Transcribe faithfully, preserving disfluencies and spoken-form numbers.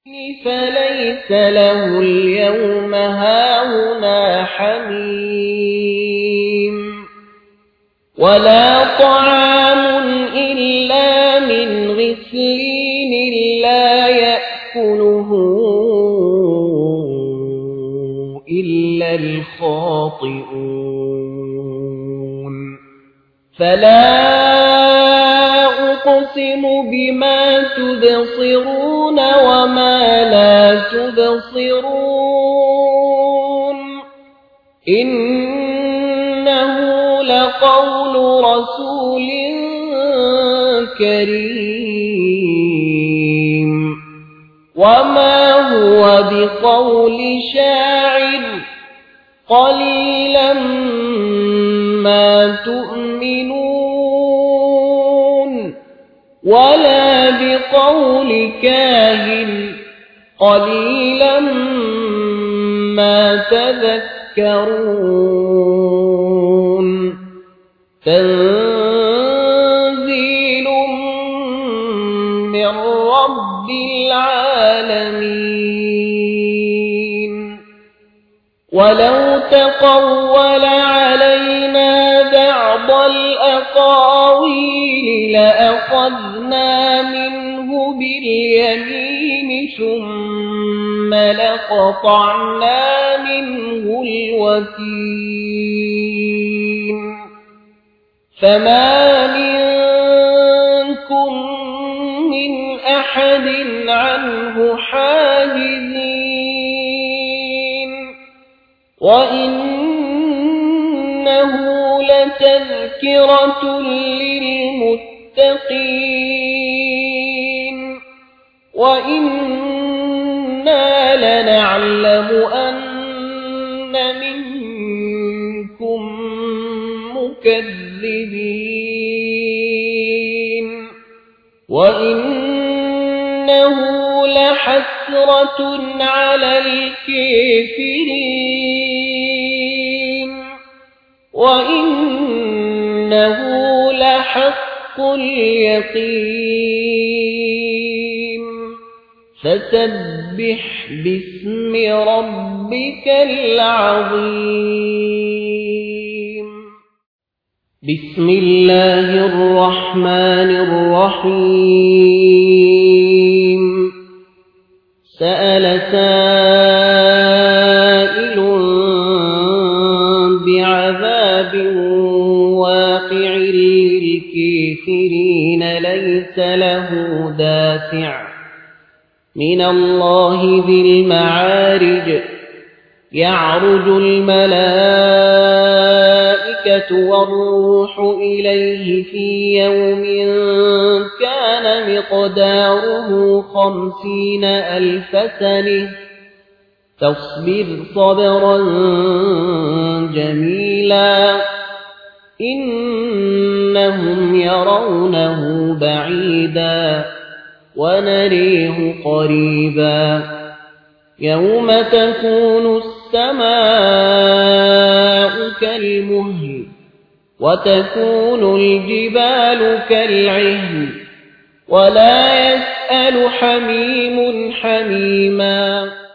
فليس له اليوم هاهنا حميم ولا طعام إلا من غسلين لا يأكله إلا الخاطئون فلا أقسم بما تبصرون وما لا تبصرون إنه لقول رسول كريم وما هو بقول شاعر قليلا ما تؤمنون ولا بقول كاهن قليلا ما تذكرون تنزيل من رب العالمين ولو تقول علينا بعض الأقاويل لأخذنا منه باليمين ثم لقطعنا منه الوتين فما منكم من أحد عنه حاجزين وإنه لتذكرة للمتقين وإنا لنعلم أن منكم مكذبين وإنه لحسرة على الكافرين وإنه لحق اليقين فسبح باسم ربك العظيم بسم الله الرحمن الرحيم سأل سائل بعذاب واقع للكافرين ليس له دافع من الله ذي المعارج يعرج الملائكة والروح إليه في يوم كان مقداره خمسين ألف سنة فاصبر صبرا جميلا إنهم يرونه بعيدا ونريه قريبا يوم تكون السماء كالمهل وتكون الجبال كالعهن ولا يسأل حميم حميما